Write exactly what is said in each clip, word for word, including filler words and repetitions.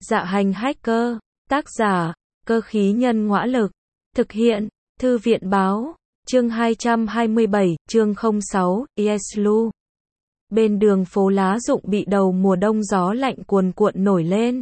Dạ hành hacker, tác giả, cơ khí nhân ngõa lực, thực hiện, thư viện báo, chương hai trăm hai mươi bảy, chương không sáu, Yeslu. Bên đường phố lá rụng bị đầu mùa đông gió lạnh cuồn cuộn nổi lên.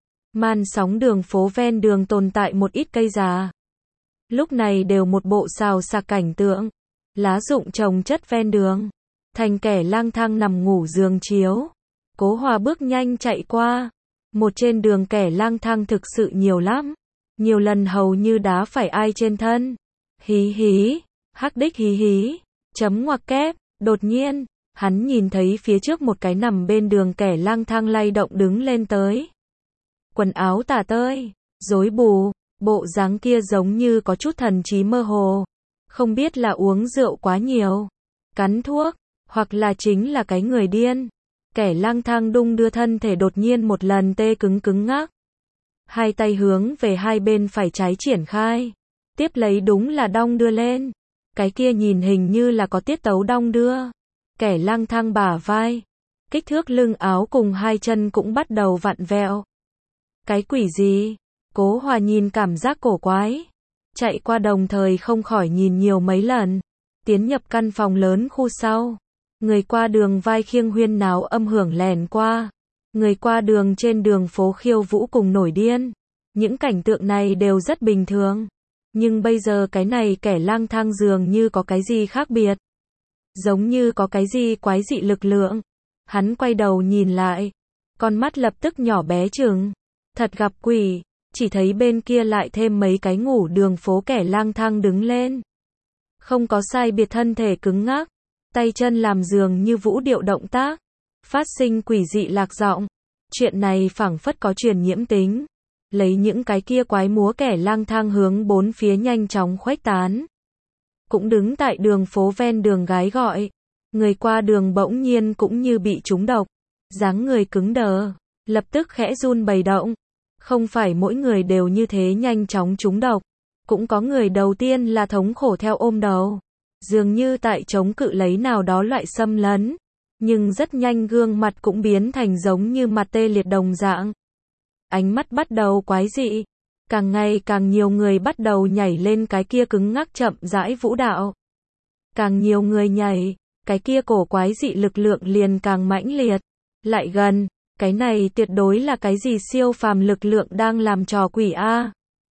Man sóng đường phố ven đường tồn tại một ít cây già. Lúc này đều một bộ xào xạc cảnh tượng. Lá rụng chồng chất ven đường. Thành kẻ lang thang nằm ngủ giường chiếu. Cố Hòa bước nhanh chạy qua. Một trên đường kẻ lang thang thực sự nhiều lắm. Nhiều lần hầu như đá phải ai trên thân. Hí hí, hắc đích hí hí, chấm ngoặc kép, đột nhiên, hắn nhìn thấy phía trước một cái nằm bên đường kẻ lang thang lay động đứng lên tới. Quần áo tả tơi, rối bù, bộ dáng kia giống như có chút thần trí mơ hồ. Không biết là uống rượu quá nhiều, cắn thuốc, hoặc là chính là cái người điên. Kẻ lang thang đung đưa thân thể đột nhiên một lần tê cứng cứng ngắc. Hai tay hướng về hai bên phải trái triển khai. Tiếp lấy đúng là đong đưa lên. Cái kia nhìn hình như là có tiết tấu đong đưa. Kẻ lang thang bả vai. Kích thước lưng áo cùng hai chân cũng bắt đầu vặn vẹo. Cái quỷ gì? Cố Hòa nhìn cảm giác cổ quái. Chạy qua đồng thời không khỏi nhìn nhiều mấy lần. Tiến nhập căn phòng lớn khu sau. Người qua đường vai khiêng huyên náo âm hưởng lèn qua. Người qua đường trên đường phố khiêu vũ cùng nổi điên. Những cảnh tượng này đều rất bình thường. Nhưng bây giờ cái này kẻ lang thang dường như có cái gì khác biệt. Giống như có cái gì quái dị lực lượng. Hắn quay đầu nhìn lại. Con mắt lập tức nhỏ bé chừng. Thật gặp quỷ. Chỉ thấy bên kia lại thêm mấy cái ngủ đường phố kẻ lang thang đứng lên. Không có sai biệt thân thể cứng ngắc. Tay chân làm dường như vũ điệu động tác. Phát sinh quỷ dị lạc giọng. Chuyện này phảng phất có truyền nhiễm tính. Lấy những cái kia quái múa kẻ lang thang hướng bốn phía nhanh chóng khuếch tán. Cũng đứng tại đường phố ven đường gái gọi. Người qua đường bỗng nhiên cũng như bị trúng độc. Dáng người cứng đờ. Lập tức khẽ run bầy động. Không phải mỗi người đều như thế nhanh chóng trúng độc. Cũng có người đầu tiên là thống khổ theo ôm đầu. Dường như tại chống cự lấy nào đó loại xâm lấn. Nhưng rất nhanh gương mặt cũng biến thành giống như mặt tê liệt đồng dạng. Ánh mắt bắt đầu quái dị. Càng ngày càng nhiều người bắt đầu nhảy lên cái kia cứng ngắc chậm rãi vũ đạo. Càng nhiều người nhảy, cái kia cổ quái dị lực lượng liền càng mãnh liệt. Lại gần, cái này tuyệt đối là cái gì siêu phàm lực lượng đang làm trò quỷ a.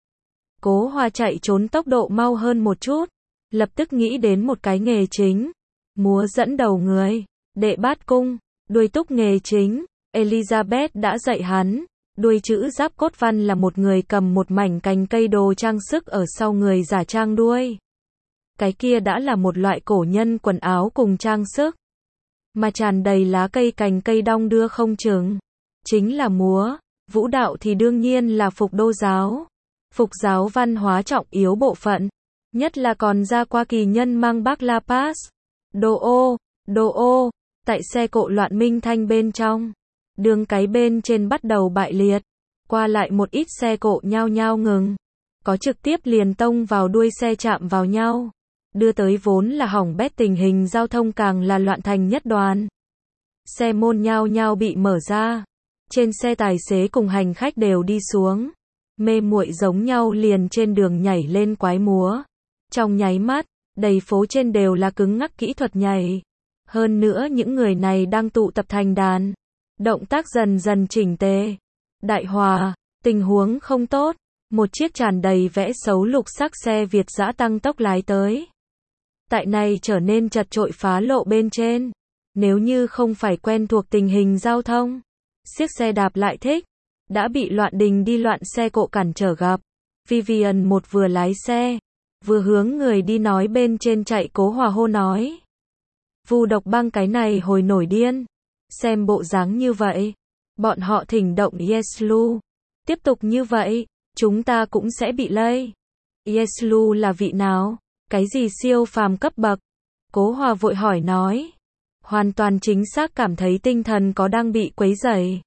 Cố Hòa chạy trốn tốc độ mau hơn một chút. Lập tức nghĩ đến một cái nghề chính. Múa dẫn đầu người. Đệ bát cung, đuôi túc nghề chính. Elizabeth đã dạy hắn. Đuôi chữ giáp cốt văn là một người cầm một mảnh cành cây đồ trang sức ở sau người giả trang đuôi. Cái kia đã là một loại cổ nhân quần áo cùng trang sức. Mà tràn đầy lá cây cành cây đong đưa không chừng. Chính là múa. Vũ đạo thì đương nhiên là phục đô giáo. Phục giáo văn hóa trọng yếu bộ phận. Nhất là còn ra qua kỳ nhân mang bác La Paz. Đồ ô, đồ ô. Tại xe cộ loạn minh thanh bên trong. Đường cái bên trên bắt đầu bại liệt. Qua lại một ít xe cộ nhao nhao ngừng. Có trực tiếp liền tông vào đuôi xe chạm vào nhau. Đưa tới vốn là hỏng bét tình hình giao thông càng là loạn thành nhất đoàn. Xe môn nhao nhao bị mở ra. Trên xe tài xế cùng hành khách đều đi xuống. Mê muội giống nhau liền trên đường nhảy lên quái múa. Trong nháy mắt, đầy phố trên đều là cứng ngắc kỹ thuật nhảy. Hơn nữa những người này đang tụ tập thành đàn. Động tác dần dần chỉnh tề. Đại hòa, tình huống không tốt. Một chiếc tràn đầy vẽ xấu lục sắc xe Việt dã tăng tốc lái tới. Tại này trở nên chật chội phá lộ bên trên. Nếu như không phải quen thuộc tình hình giao thông. Chiếc xe đạp lại thích. Đã bị loạn đình đi loạn xe cộ cản trở gặp. Vivian một vừa lái xe. Vừa hướng người đi nói bên trên chạy Cố Hòa hô nói. Vu độc băng cái này hồi nổi điên. Xem bộ dáng như vậy. Bọn họ thỉnh động Yeslu. Tiếp tục như vậy. Chúng ta cũng sẽ bị lây. Yeslu là vị nào? Cái gì siêu phàm cấp bậc? Cố Hòa vội hỏi nói. Hoàn toàn chính xác cảm thấy tinh thần có đang bị quấy rầy.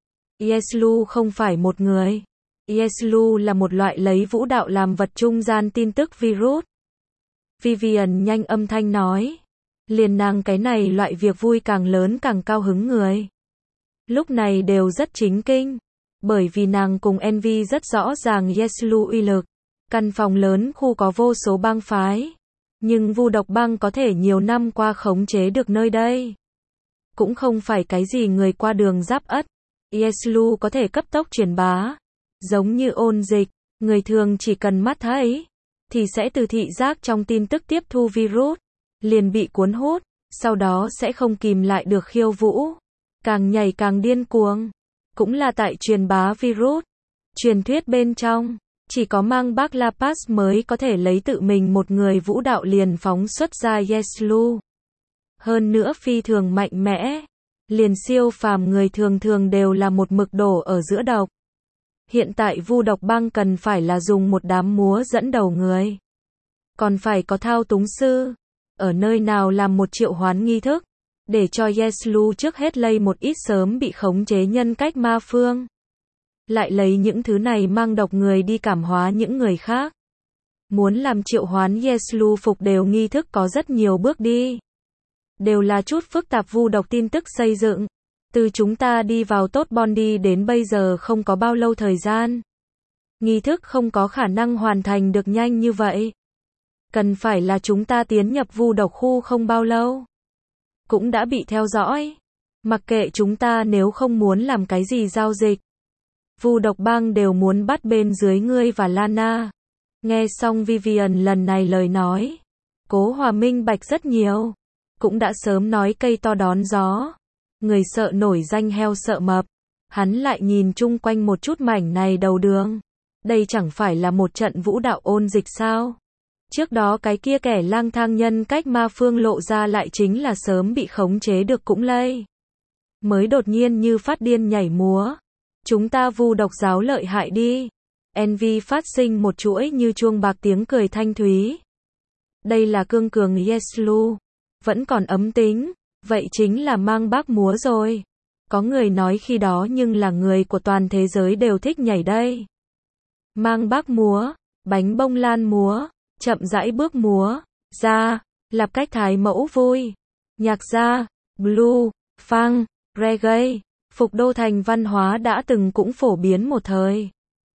Yeslu không phải một người. Yeslu là một loại lấy vũ đạo làm vật trung gian tin tức virus. Vivian nhanh âm thanh nói. Liền nàng cái này loại việc vui càng lớn càng cao hứng người. Lúc này đều rất chính kinh. Bởi vì nàng cùng Envy rất rõ ràng Yeslu uy lực. Căn phòng lớn khu có vô số bang phái. Nhưng Vu Độc Bang có thể nhiều năm qua khống chế được nơi đây. Cũng không phải cái gì người qua đường giáp ất. Yeslu có thể cấp tốc truyền bá. Giống như ôn dịch, người thường chỉ cần mắt thấy, thì sẽ từ thị giác trong tin tức tiếp thu virus, liền bị cuốn hút, sau đó sẽ không kìm lại được khiêu vũ. Càng nhảy càng điên cuồng. Cũng là tại truyền bá virus. Truyền thuyết bên trong, chỉ có mang bác La Paz mới có thể lấy tự mình một người vũ đạo liền phóng xuất ra Yeslu. Hơn nữa phi thường mạnh mẽ. Liền siêu phàm người thường thường đều là một mực đổ ở giữa độc. Hiện tại Vu Độc Bang cần phải là dùng một đám múa dẫn đầu người. Còn phải có thao túng sư. Ở nơi nào làm một triệu hoán nghi thức. Để cho Yeslu trước hết lây một ít sớm bị khống chế nhân cách ma phương. Lại lấy những thứ này mang độc người đi cảm hóa những người khác. Muốn làm triệu hoán Yeslu phục đều nghi thức có rất nhiều bước đi. Đều là chút phức tạp vu độc tin tức xây dựng. Từ chúng ta đi vào tốt Bondi đến bây giờ không có bao lâu thời gian. Nghi thức không có khả năng hoàn thành được nhanh như vậy. Cần phải là chúng ta tiến nhập vu độc khu không bao lâu. Cũng đã bị theo dõi. Mặc kệ chúng ta nếu không muốn làm cái gì giao dịch. Vu Độc Bang đều muốn bắt bên dưới ngươi và Lana. Nghe xong Vivian lần này lời nói. Cố Hòa minh bạch rất nhiều. Cũng đã sớm nói cây to đón gió. Người sợ nổi danh heo sợ mập. Hắn lại nhìn chung quanh một chút mảnh này đầu đường. Đây chẳng phải là một trận vũ đạo ôn dịch sao? Trước đó cái kia kẻ lang thang nhân cách ma phương lộ ra lại chính là sớm bị khống chế được cũng lây. Mới đột nhiên như phát điên nhảy múa. Chúng ta vu độc giáo lợi hại đi. Envy phát sinh một chuỗi như chuông bạc tiếng cười thanh thúy. Đây là cương cường Yeslu. Vẫn còn ấm tính. Vậy chính là mang bác múa rồi. Có người nói khi đó nhưng là người của toàn thế giới đều thích nhảy đây. Mang bác múa. Bánh bông lan múa. Chậm rãi bước múa. Ra. Lặp cách thái mẫu vui. Nhạc gia. Blue. Funk. Reggae. Phục đô thành văn hóa đã từng cũng phổ biến một thời.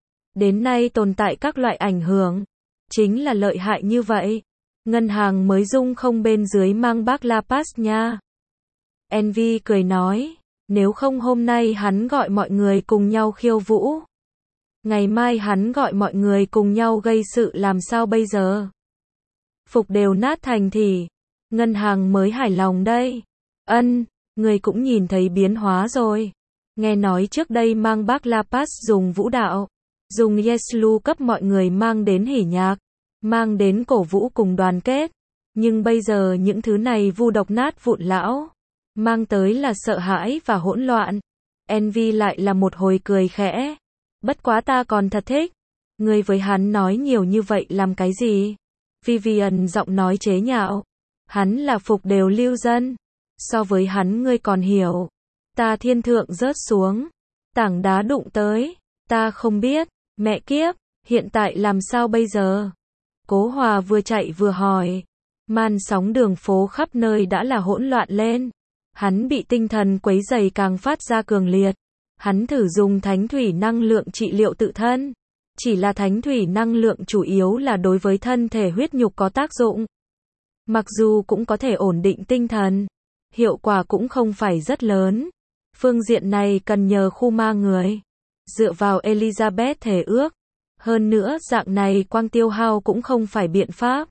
Đến nay tồn tại các loại ảnh hưởng. Chính là lợi hại như vậy. Ngân hàng mới dung không bên dưới mang bác La Paz nha. Envy cười nói. Nếu không hôm nay hắn gọi mọi người cùng nhau khiêu vũ. Ngày mai hắn gọi mọi người cùng nhau gây sự làm sao bây giờ? Phục đều nát thành thì. Ngân hàng mới hài lòng đây. Ân. Người cũng nhìn thấy biến hóa rồi. Nghe nói trước đây mang bác La Paz dùng vũ đạo. Dùng Yeslu cấp mọi người mang đến hỉ nhạc. Mang đến cổ vũ cùng đoàn kết. Nhưng bây giờ những thứ này vu độc nát vụn lão. Mang tới là sợ hãi và hỗn loạn. Envy lại là một hồi cười khẽ. Bất quá ta còn thật thích. Người với hắn nói nhiều như vậy làm cái gì? Vivian giọng nói chế nhạo. Hắn là phục đều lưu dân. So với hắn ngươi còn hiểu. Ta thiên thượng rớt xuống. Tảng đá đụng tới. Ta không biết. Mẹ kiếp. Hiện tại làm sao bây giờ? Cố Hòa vừa chạy vừa hỏi. Màn sóng đường phố khắp nơi đã là hỗn loạn lên. Hắn bị tinh thần quấy rầy càng phát ra cường liệt. Hắn thử dùng thánh thủy năng lượng trị liệu tự thân. Chỉ là thánh thủy năng lượng chủ yếu là đối với thân thể huyết nhục có tác dụng. Mặc dù cũng có thể ổn định tinh thần. Hiệu quả cũng không phải rất lớn. Phương diện này cần nhờ khu ma người. Dựa vào Elizabeth thể ước. Hơn nữa dạng này quang tiêu hao cũng không phải biện pháp.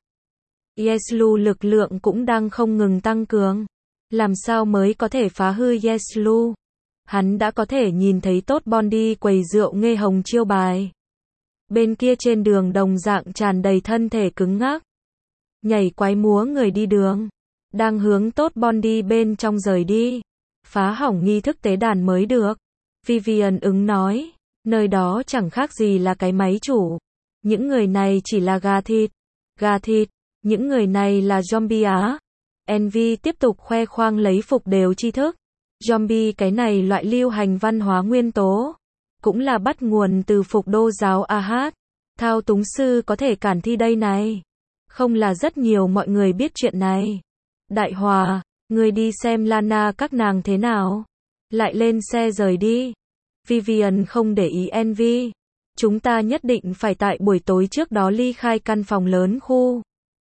Yeslu lực lượng cũng đang không ngừng tăng cường. Làm sao mới có thể phá hư Yeslu? Hắn đã có thể nhìn thấy tốt Bondi quầy rượu nghe hồng chiêu bài. Bên kia trên đường đồng dạng tràn đầy thân thể cứng ngắc. Nhảy quái múa người đi đường. Đang hướng tốt Bondi bên trong rời đi. Phá hỏng nghi thức tế đàn mới được. Vivian ứng nói. Nơi đó chẳng khác gì là cái máy chủ. Những người này chỉ là gà thịt. Gà thịt. Những người này là zombie á. Envy tiếp tục khoe khoang lấy phục đều tri thức. Zombie cái này loại lưu hành văn hóa nguyên tố. Cũng là bắt nguồn từ phục đô giáo Ahad. Thao túng sư có thể cản thi đây này. Không là rất nhiều mọi người biết chuyện này. Đại Hòa, người đi xem Lana các nàng thế nào. Lại lên xe rời đi. Vivian không để ý Envy. Chúng ta nhất định phải tại buổi tối trước đó ly khai căn phòng lớn khu.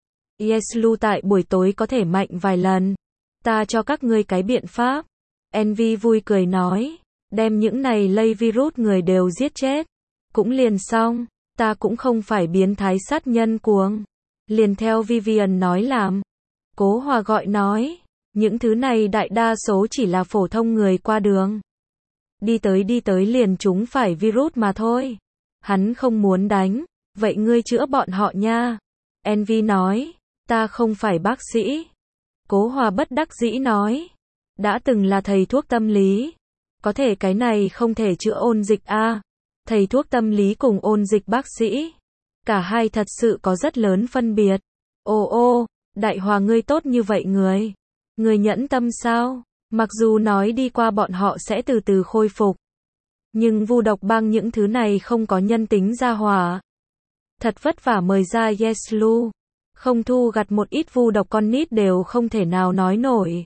Yeslu tại buổi tối có thể mạnh vài lần. Ta cho các ngươi cái biện pháp. Envy vui cười nói. Đem những này lây virus người đều giết chết. Cũng liền xong. Ta cũng không phải biến thái sát nhân cuồng. Liền theo Vivian nói làm. Cố Hòa gọi nói. Những thứ này đại đa số chỉ là phổ thông người qua đường. Đi tới đi tới liền chúng phải virus mà thôi. Hắn không muốn đánh. Vậy ngươi chữa bọn họ nha. Envy nói. Ta không phải bác sĩ. Cố Hòa bất đắc dĩ nói. Đã từng là thầy thuốc tâm lý. Có thể cái này không thể chữa ôn dịch a. À. Thầy thuốc tâm lý cùng ôn dịch bác sĩ. Cả hai thật sự có rất lớn phân biệt. Ô ô, Đại Hòa ngươi tốt như vậy người. Người nhẫn tâm sao? Mặc dù nói đi qua bọn họ sẽ từ từ khôi phục. Nhưng vu độc băng những thứ này không có nhân tính ra hòa. Thật vất vả mời ra Yeslu. Không thu gặt một ít vu độc con nít đều không thể nào nói nổi.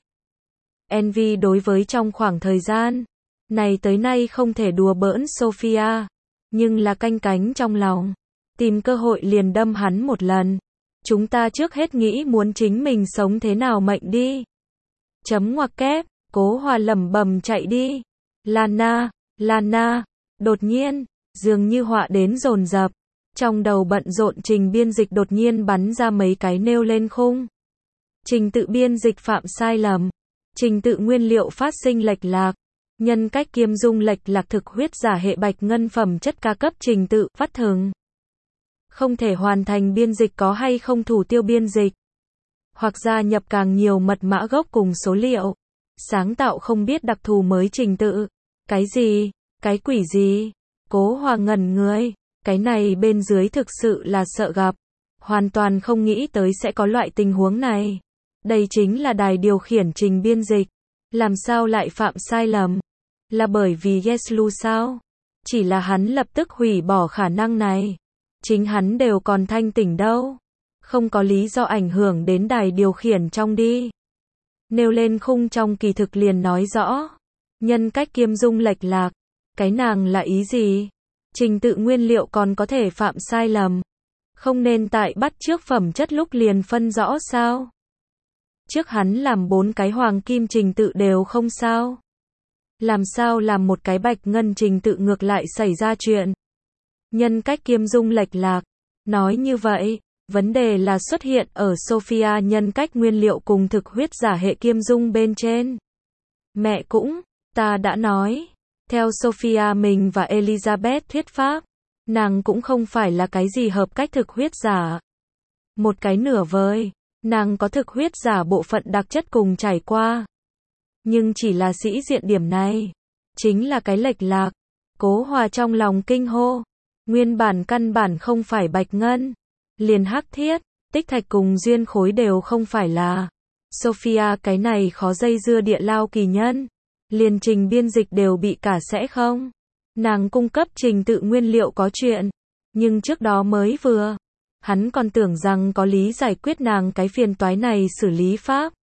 Envy đối với trong khoảng thời gian này tới nay không thể đùa bỡn Sophia. Nhưng là canh cánh trong lòng. Tìm cơ hội liền đâm hắn một lần. Chúng ta trước hết nghĩ muốn chính mình sống thế nào mệnh đi. Chấm ngoặc kép. Cố Hòa lẩm bẩm chạy đi. Lana, Lana. Đột nhiên, dường như họa đến dồn dập. Trong đầu bận rộn trình biên dịch đột nhiên bắn ra mấy cái nêu lên khung. Trình tự biên dịch phạm sai lầm. Trình tự nguyên liệu phát sinh lệch lạc. Nhân cách kiêm dung lệch lạc thực huyết giả hệ bạch ngân phẩm chất ca cấp trình tự phát thường. Không thể hoàn thành biên dịch có hay không thủ tiêu biên dịch. Hoặc gia nhập càng nhiều mật mã gốc cùng số liệu. Sáng tạo không biết đặc thù mới trình tự. Cái gì? Cái quỷ gì? Cố Hòa ngẩn người. Cái này bên dưới thực sự là sợ gặp. Hoàn toàn không nghĩ tới sẽ có loại tình huống này. Đây chính là đài điều khiển trình biên dịch. Làm sao lại phạm sai lầm? Là bởi vì Yeslu sao? Chỉ là hắn lập tức hủy bỏ khả năng này. Chính hắn đều còn thanh tỉnh đâu. Không có lý do ảnh hưởng đến đài điều khiển trong đi. Nêu lên khung trong kỳ thực liền nói rõ. Nhân cách kiêm dung lệch lạc. Cái nàng là ý gì? Trình tự nguyên liệu còn có thể phạm sai lầm. Không nên tại bắt trước phẩm chất lúc liền phân rõ sao? Trước hắn làm bốn cái hoàng kim trình tự đều không sao. Làm sao làm một cái bạch ngân trình tự ngược lại xảy ra chuyện? Nhân cách kiêm dung lệch lạc. Nói như vậy, vấn đề là xuất hiện ở Sophia nhân cách nguyên liệu cùng thực huyết giả hệ kiêm dung bên trên. Mẹ cũng, ta đã nói. Theo Sophia mình và Elizabeth thuyết pháp, nàng cũng không phải là cái gì hợp cách thực huyết giả. Một cái nửa vời, nàng có thực huyết giả bộ phận đặc chất cùng trải qua. Nhưng chỉ là sĩ diện điểm này, chính là cái lệch lạc. Cố Hòa trong lòng kinh hô. Nguyên bản căn bản không phải bạch ngân. Liền hắc thiết, tích thạch cùng duyên khối đều không phải là. Sophia cái này khó dây dưa địa lao kỳ nhân. Liền trình biên dịch đều bị cả sẽ không. Nàng cung cấp trình tự nguyên liệu có chuyện. Nhưng trước đó mới vừa. Hắn còn tưởng rằng có lý giải quyết nàng cái phiền toái này xử lý pháp.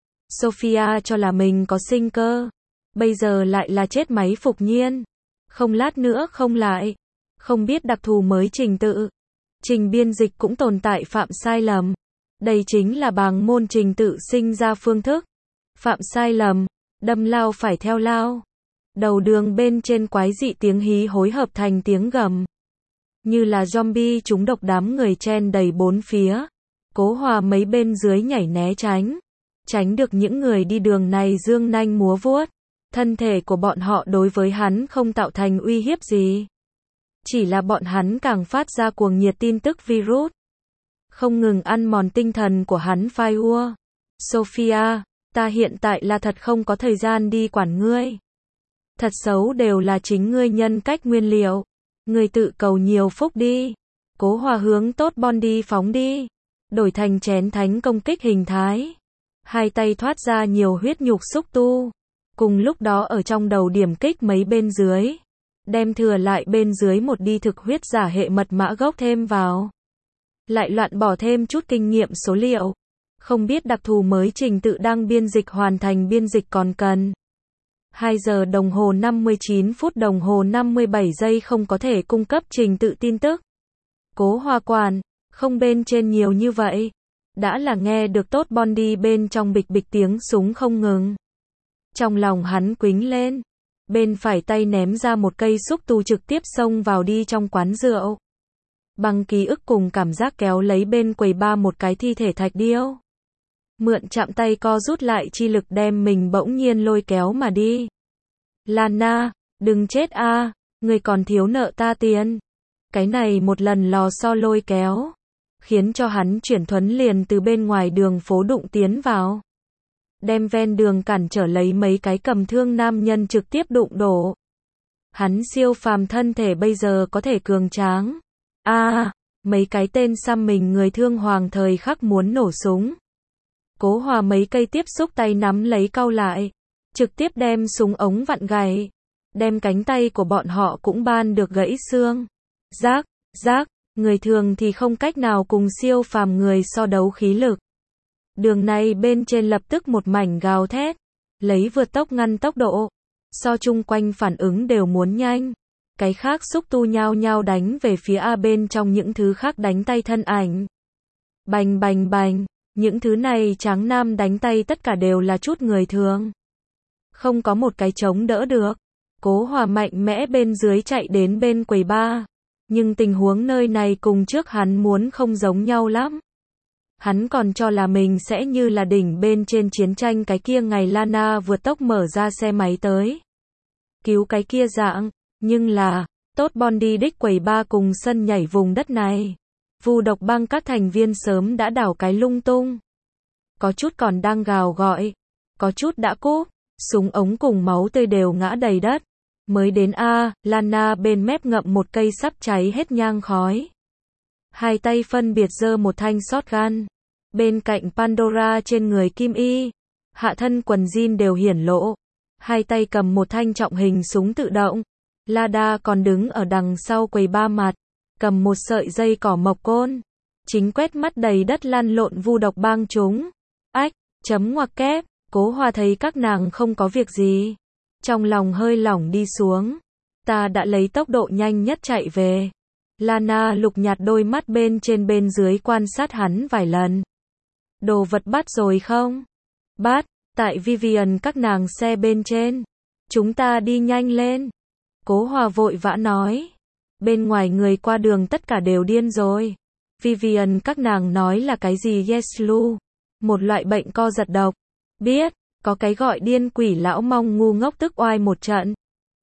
Sophia cho là mình có sinh cơ. Bây giờ lại là chết máy phục nhiên. Không lát nữa không lại. Không biết đặc thù mới trình tự. Trình biên dịch cũng tồn tại phạm sai lầm. Đây chính là bàng môn trình tự sinh ra phương thức. Phạm sai lầm. Đâm lao phải theo lao. Đầu đường bên trên quái dị tiếng hí hối hợp thành tiếng gầm. Như là zombie chúng độc đám người chen đầy bốn phía. Cố Hòa mấy bên dưới nhảy né tránh. Tránh được những người đi đường này dương nanh múa vuốt. Thân thể của bọn họ đối với hắn không tạo thành uy hiếp gì. Chỉ là bọn hắn càng phát ra cuồng nhiệt tin tức virus. Không ngừng ăn mòn tinh thần của hắn phai ua. Sophia, ta hiện tại là thật không có thời gian đi quản ngươi. Thật xấu đều là chính ngươi nhân cách nguyên liệu. Ngươi tự cầu nhiều phúc đi. Cố Hòa hướng tốt Bondi phóng đi. Đổi thành chén thánh công kích hình thái. Hai tay thoát ra nhiều huyết nhục xúc tu. Cùng lúc đó ở trong đầu điểm kích mấy bên dưới. Đem thừa lại bên dưới một đi thực huyết giả hệ mật mã gốc thêm vào. Lại loạn bỏ thêm chút kinh nghiệm số liệu. Không biết đặc thù mới trình tự đang biên dịch hoàn thành biên dịch còn cần. hai giờ đồng hồ năm mươi chín phút đồng hồ năm mươi bảy giây không có thể cung cấp trình tự tin tức. Cố Hoa quản, không bên trên nhiều như vậy. Đã là nghe được tốt Bondi bên trong bịch bịch tiếng súng không ngừng. Trong lòng hắn quính lên. Bên phải tay ném ra một cây xúc tu trực tiếp xông vào đi trong quán rượu. Bằng ký ức cùng cảm giác kéo lấy bên quầy ba một cái thi thể thạch điêu. Mượn chạm tay co rút lại chi lực đem mình bỗng nhiên lôi kéo mà đi. Lana, đừng chết a, người còn thiếu nợ ta tiền. Cái này một lần lò xo lôi kéo, khiến cho hắn chuyển thuấn liền từ bên ngoài đường phố đụng tiến vào. Đem ven đường cản trở lấy mấy cái cầm thương nam nhân trực tiếp đụng đổ. Hắn siêu phàm thân thể bây giờ có thể cường tráng. A, à, mấy cái tên xăm mình người thương hoàng thời khắc muốn nổ súng. Cố Hòa mấy cây tiếp xúc tay nắm lấy cau lại, trực tiếp đem súng ống vặn gãy, đem cánh tay của bọn họ cũng ban được gãy xương. Rác, rác, người thường thì không cách nào cùng siêu phàm người so đấu khí lực. Đường này bên trên lập tức một mảnh gào thét, lấy vượt tốc ngăn tốc độ, so chung quanh phản ứng đều muốn nhanh. Cái khác xúc tu nhao nhao đánh về phía A bên trong những thứ khác đánh tay thân ảnh. Bành bành bành, những thứ này tráng nam đánh tay tất cả đều là chút người thường. Không có một cái chống đỡ được. Cố Hòa mạnh mẽ bên dưới chạy đến bên quầy ba. Nhưng tình huống nơi này cùng trước hắn muốn không giống nhau lắm. Hắn còn cho là mình sẽ như là đỉnh bên trên chiến tranh cái kia ngày Lana vượt tốc mở ra xe máy tới. Cứu cái kia dạng, nhưng là, tốt Bondi đích quầy ba cùng sân nhảy vùng đất này. Vu độc băng các thành viên sớm đã đảo cái lung tung. Có chút còn đang gào gọi, có chút đã cúp, súng ống cùng máu tươi đều ngã đầy đất. Mới đến A, Lana bên mép ngậm một cây sắp cháy hết nhang khói. Hai tay phân biệt giơ một thanh shotgun. Bên cạnh Pandora trên người Kim Y, hạ thân quần jean đều hiển lộ. Hai tay cầm một thanh trọng hình súng tự động. Lada còn đứng ở đằng sau quầy ba mặt, cầm một sợi dây cỏ mộc côn. Chính quét mắt đầy đất lăn lộn vu độc bang chúng. Ách, chấm ngoặc kép, Cố Hòa thấy các nàng không có việc gì. Trong lòng hơi lỏng đi xuống. Ta đã lấy tốc độ nhanh nhất chạy về. Lana lục nhạt đôi mắt bên trên bên dưới quan sát hắn vài lần. Đồ vật bắt rồi không? Bắt, tại Vivian các nàng xe bên trên. Chúng ta đi nhanh lên. Cố Hòa vội vã nói. Bên ngoài người qua đường tất cả đều điên rồi. Vivian các nàng nói là cái gì Yeslu? Một loại bệnh co giật độc. Biết, có cái gọi điên quỷ lão mong ngu ngốc tức oai một trận.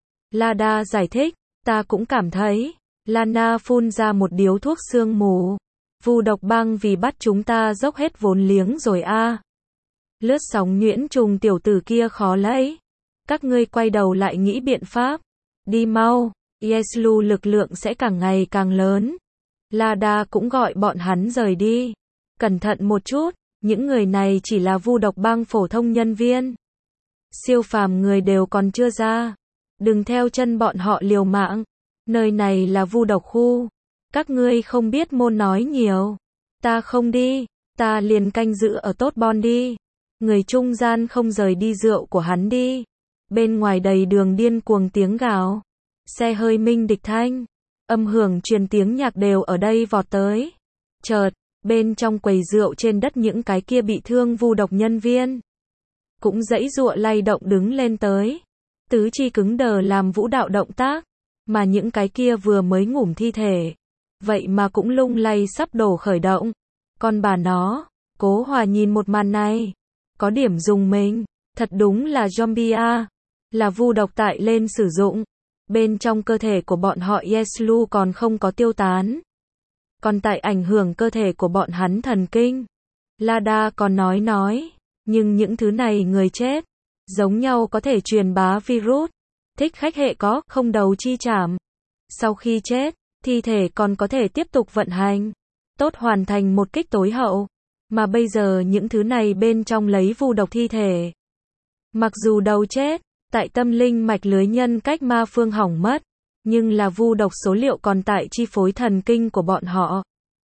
Lada giải thích, ta cũng cảm thấy. Lana phun ra một điếu thuốc sương mù. Vu độc băng vì bắt chúng ta dốc hết vốn liếng rồi a. À. Lướt sóng nhuyễn trùng tiểu tử kia khó lấy. Các ngươi quay đầu lại nghĩ biện pháp. Đi mau, Yeslu lực lượng sẽ càng ngày càng lớn. Lada cũng gọi bọn hắn rời đi. Cẩn thận một chút, những người này chỉ là vu độc bang phổ thông nhân viên. Siêu phàm người đều còn chưa ra. Đừng theo chân bọn họ liều mạng. Nơi này là vu độc khu. Các ngươi không biết môn nói nhiều. Ta không đi, ta liền canh giữ ở tốt Bondi. Người trung gian không rời đi rượu của hắn đi. Bên ngoài đầy đường điên cuồng tiếng gào. Xe hơi minh địch thanh. Âm hưởng truyền tiếng nhạc đều ở đây vọt tới. Chợt, bên trong quầy rượu trên đất những cái kia bị thương vu độc nhân viên. Cũng giãy giụa lay động đứng lên tới. Tứ chi cứng đờ làm vũ đạo động tác. Mà những cái kia vừa mới ngủm thi thể. Vậy mà cũng lung lay sắp đổ khởi động. Con bà nó, Cố Hòa nhìn một màn này. Có điểm dùng mình. Thật đúng là zombie a. Là vu độc tại lên sử dụng. Bên trong cơ thể của bọn họ Yeslu còn không có tiêu tán. Còn tại ảnh hưởng cơ thể của bọn hắn thần kinh. Lada còn nói nói. Nhưng những thứ này người chết. Giống nhau có thể truyền bá virus. Thích khách hệ có, không đầu chi chảm. Sau khi chết, thi thể còn có thể tiếp tục vận hành. Tốt hoàn thành một kích tối hậu. Mà bây giờ những thứ này bên trong lấy vu độc thi thể. Mặc dù đầu chết, tại tâm linh mạch lưới nhân cách ma phương hỏng mất. Nhưng là vu độc số liệu còn tại chi phối thần kinh của bọn họ.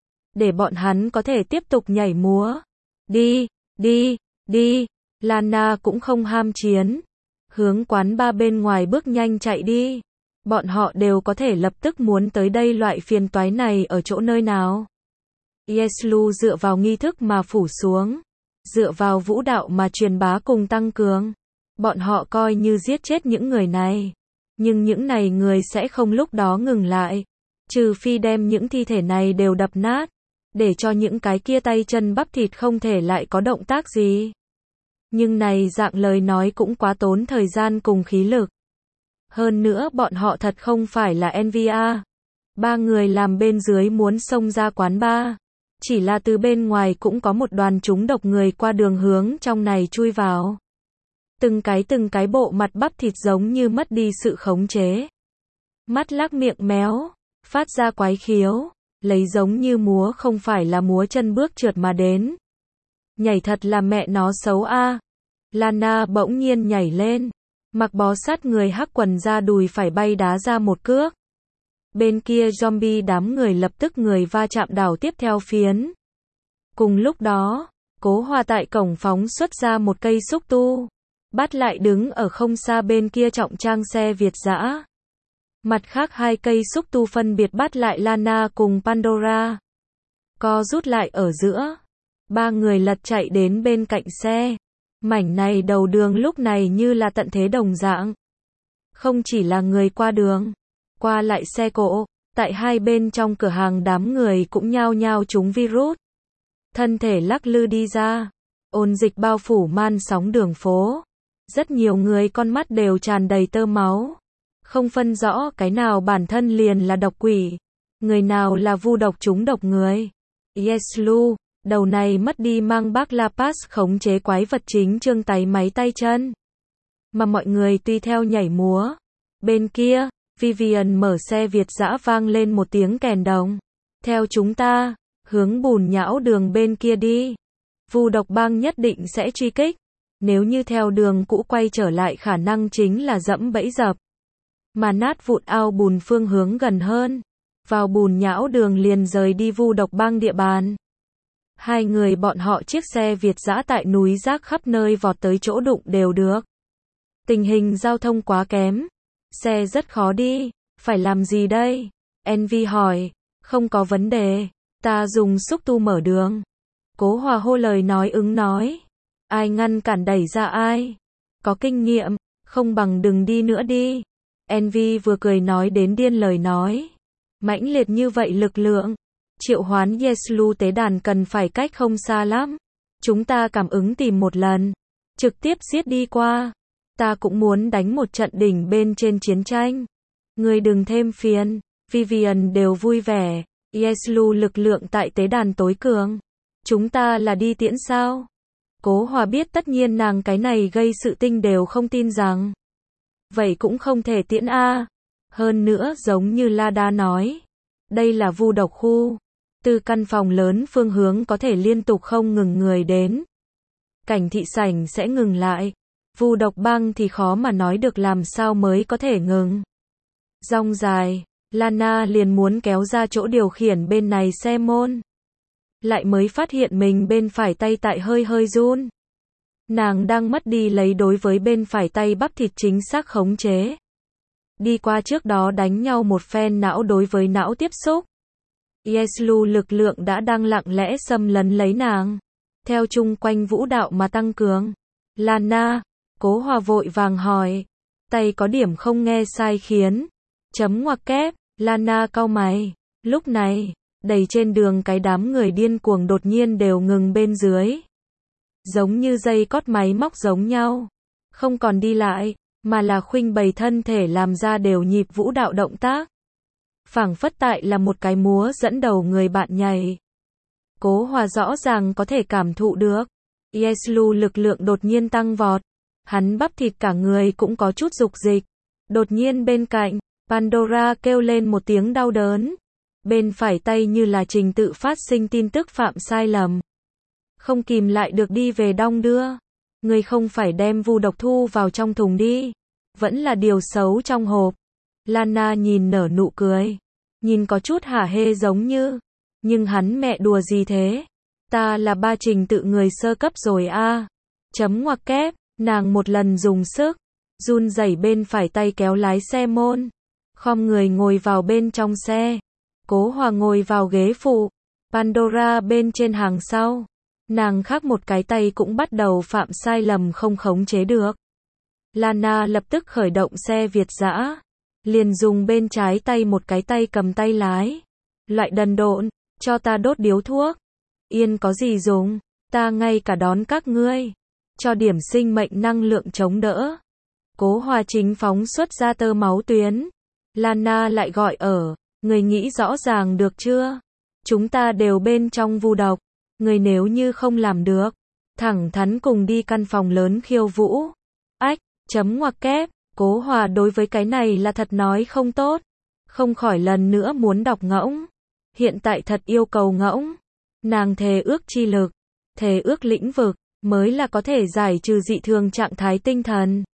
Để bọn hắn có thể tiếp tục nhảy múa. Đi, đi, đi. Lana cũng không ham chiến. hướng quán bar bên ngoài bước nhanh chạy đi. Bọn họ đều có thể lập tức muốn tới đây, loại phiền toái này ở chỗ nơi nào. Yeslu dựa vào nghi thức mà phủ xuống, dựa vào vũ đạo mà truyền bá cùng tăng cường. Bọn họ coi như giết chết những người này. Nhưng những này người sẽ không lúc đó ngừng lại. Trừ phi đem những thi thể này đều đập nát. Để cho những cái kia tay chân bắp thịt không thể lại có động tác gì. Nhưng này dạng lời nói cũng quá tốn thời gian cùng khí lực. Hơn nữa bọn họ thật không phải là en vê a. Ba người làm bên dưới muốn xông ra quán bar. Chỉ là từ bên ngoài cũng có một đoàn chúng độc người qua đường hướng trong này chui vào. Từng cái từng cái bộ mặt bắp thịt giống như mất đi sự khống chế. Mắt lắc miệng méo, phát ra quái khiếu, lấy giống như múa không phải là múa chân bước trượt mà đến. Nhảy thật là mẹ nó xấu a. Lana bỗng nhiên nhảy lên, mặc bó sát người hắc quần ra đùi phải bay đá ra một cước. Bên kia zombie đám người lập tức người va chạm đảo tiếp theo phiến. Cùng lúc đó, Cố Hòa tại cổng phóng xuất ra một cây xúc tu. Bắt lại đứng ở không xa bên kia trọng trang xe Việt dã. Mặt khác hai cây xúc tu phân biệt bắt lại Lana cùng Pandora. Co rút lại ở giữa. Ba người lật chạy đến bên cạnh xe. Mảnh này đầu đường lúc này như là tận thế đồng dạng. Không chỉ là người qua đường, qua lại xe cộ, tại hai bên trong cửa hàng đám người cũng nhao nhao trúng virus. Thân thể lắc lư đi ra. Ôn dịch bao phủ man sóng đường phố. Rất nhiều người con mắt đều tràn đầy tơ máu. Không phân rõ cái nào bản thân liền là độc quỷ. Người nào là vu độc trúng độc người. Yeslu, đầu này mất đi mang bác La Paz khống chế quái vật chính trương tay máy tay chân. Mà mọi người tuy theo nhảy múa. Bên kia, Vivian mở xe Việt dã vang lên một tiếng kèn đồng. Theo chúng ta, hướng bùn nhão đường bên kia đi. Vu độc bang nhất định sẽ truy kích. Nếu như theo đường cũ quay trở lại khả năng chính là dẫm bẫy dập. Mà nát vụn ao bùn phương hướng gần hơn. Vào bùn nhão đường liền rời đi vu độc bang địa bàn. Hai người bọn họ chiếc xe Việt dã tại núi rác khắp nơi vọt tới chỗ đụng đều được. Tình hình giao thông quá kém. Xe rất khó đi. Phải làm gì đây? Envy hỏi. Không có vấn đề. Ta dùng xúc tu mở đường. Cố Hòa hô lời nói ứng nói. Ai ngăn cản đẩy ra ai? Có kinh nghiệm, không bằng đừng đi nữa đi. Envy vừa cười nói đến điên lời nói. Mãnh liệt như vậy lực lượng. Triệu hoán Yeslu tế đàn cần phải cách không xa lắm. Chúng ta cảm ứng tìm một lần. Trực tiếp giết đi qua. Ta cũng muốn đánh một trận đỉnh bên trên chiến tranh. Người đừng thêm phiền. Vivian đều vui vẻ. Yeslu lực lượng tại tế đàn tối cường. Chúng ta là đi tiễn sao? Cố Hòa biết tất nhiên nàng cái này gây sự tinh đều không tin rằng. Vậy cũng không thể tiễn a. Hơn nữa giống như Lada nói. Đây là vu độc khu. Từ căn phòng lớn phương hướng có thể liên tục không ngừng người đến. Cảnh thị sảnh sẽ ngừng lại. Vu độc băng thì khó mà nói được làm sao mới có thể ngừng. Rong dài, Lana liền muốn kéo ra chỗ điều khiển bên này xe môn. Lại mới phát hiện mình bên phải tay tại hơi hơi run. Nàng đang mất đi lấy đối với bên phải tay bắp thịt chính xác khống chế. Đi qua trước đó đánh nhau một phen não đối với não tiếp xúc. Yeslu lực lượng đã đang lặng lẽ xâm lấn lấy nàng. Theo chung quanh vũ đạo mà tăng cường. Lana, Cố Hòa vội vàng hỏi. Tay có điểm không nghe sai khiến. Chấm ngoặc kép, Lana cau mày. Lúc này, đầy trên đường cái đám người điên cuồng đột nhiên đều ngừng bên dưới. Giống như dây cót máy móc giống nhau. Không còn đi lại, mà là khuynh bày thân thể làm ra đều nhịp vũ đạo động tác. Phảng phất tại là một cái múa dẫn đầu người bạn nhảy. Cố Hòa rõ ràng có thể cảm thụ được. Yeslu lực lượng đột nhiên tăng vọt. Hắn bắp thịt cả người cũng có chút dục dịch. Đột nhiên bên cạnh, Pandora kêu lên một tiếng đau đớn. Bên phải tay như là trình tự phát sinh tin tức phạm sai lầm. Không kìm lại được đi về đong đưa. Người không phải đem vu độc thu vào trong thùng đi. Vẫn là điều xấu trong hộp. Lana nhìn nở nụ cười. Nhìn có chút hả hê giống như. Nhưng hắn mẹ đùa gì thế? Ta là ba trình tự người sơ cấp rồi a. Chấm ngoặc kép, nàng một lần dùng sức. run rẩy bên phải tay kéo lái xe môn, khom người ngồi vào bên trong xe. Cố Hòa ngồi vào ghế phụ, Pandora bên trên hàng sau. Nàng khác một cái tay cũng bắt đầu phạm sai lầm không khống chế được. Lana lập tức khởi động xe Việt dã, liền dùng bên trái tay một cái tay cầm tay lái. Loại đần độn, cho ta đốt điếu thuốc. Yên có gì dùng, ta ngay cả đón các ngươi. Cho điểm sinh mệnh năng lượng chống đỡ. Cố Hòa chính phóng xuất ra tơ máu tuyến. Lana lại gọi ở, người nghĩ rõ ràng được chưa? Chúng ta đều bên trong vu độc. Người nếu như không làm được, thẳng thắn cùng đi căn phòng lớn khiêu vũ. Ách, chấm ngoặc kép, Cố Hòa đối với cái này là thật nói không tốt. Không khỏi lần nữa muốn đọc ngỗng. Hiện tại thật yêu cầu ngỗng. Nàng thề ước chi lực, thề ước lĩnh vực, mới là có thể giải trừ dị thường trạng thái tinh thần.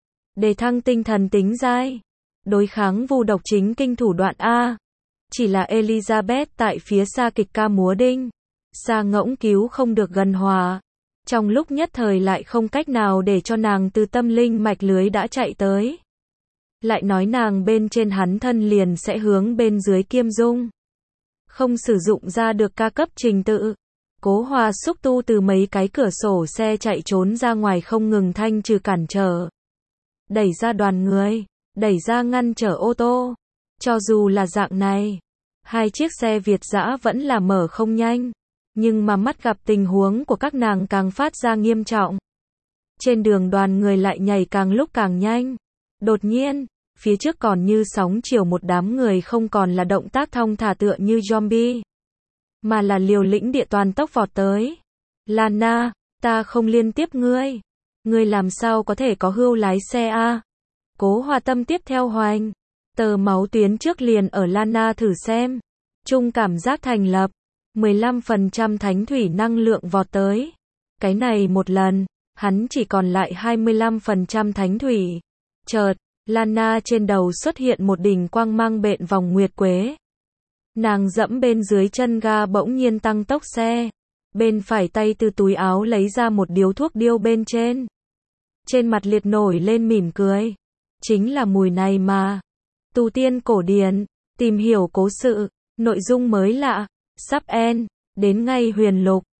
Đề thăng tinh thần tính giai. Đối kháng vu độc chính kinh thủ đoạn A. Chỉ là Elizabeth tại phía xa kịch ca múa đinh. Xa ngỗng cứu không được gần Hòa. Trong lúc nhất thời lại không cách nào để cho nàng từ tâm linh mạch lưới đã chạy tới. Lại nói nàng bên trên hắn thân liền sẽ hướng bên dưới Kiêm Dung. Không sử dụng ra được ca cấp trình tự. Cố Hòa xúc tu từ mấy cái cửa sổ xe chạy trốn ra ngoài không ngừng thanh trừ cản trở. Đẩy ra đoàn người, đẩy ra ngăn trở ô tô. Cho dù là dạng này, hai chiếc xe Việt dã vẫn là mở không nhanh. Nhưng mà mắt gặp tình huống của các nàng càng phát ra nghiêm trọng. Trên đường đoàn người lại nhảy càng lúc càng nhanh. Đột nhiên, phía trước còn như sóng chiều một đám người không còn là động tác thong thả tựa như zombie, mà là liều lĩnh địa toàn tốc vọt tới. Lana, ta không liên tiếp ngươi. Ngươi làm sao có thể có hưu lái xe a? Cố Hòa tâm tiếp theo hoành. Tờ máu tuyến trước liền ở Lana thử xem. Chung cảm giác thành lập. mười lăm phần trăm thánh thủy năng lượng vọt tới. Cái này một lần, hắn chỉ còn lại hai mươi lăm phần trăm thánh thủy. Chợt, Lana trên đầu xuất hiện một đỉnh quang mang bện vòng nguyệt quế. Nàng dẫm bên dưới chân ga bỗng nhiên tăng tốc xe. Bên phải tay từ túi áo lấy ra một điếu thuốc điêu bên trên. Trên mặt liệt nổi lên mỉm cười. Chính là mùi này mà. Tu tiên cổ điển, tìm hiểu cố sự, nội dung mới lạ. Sắp end, đến ngay huyền lục.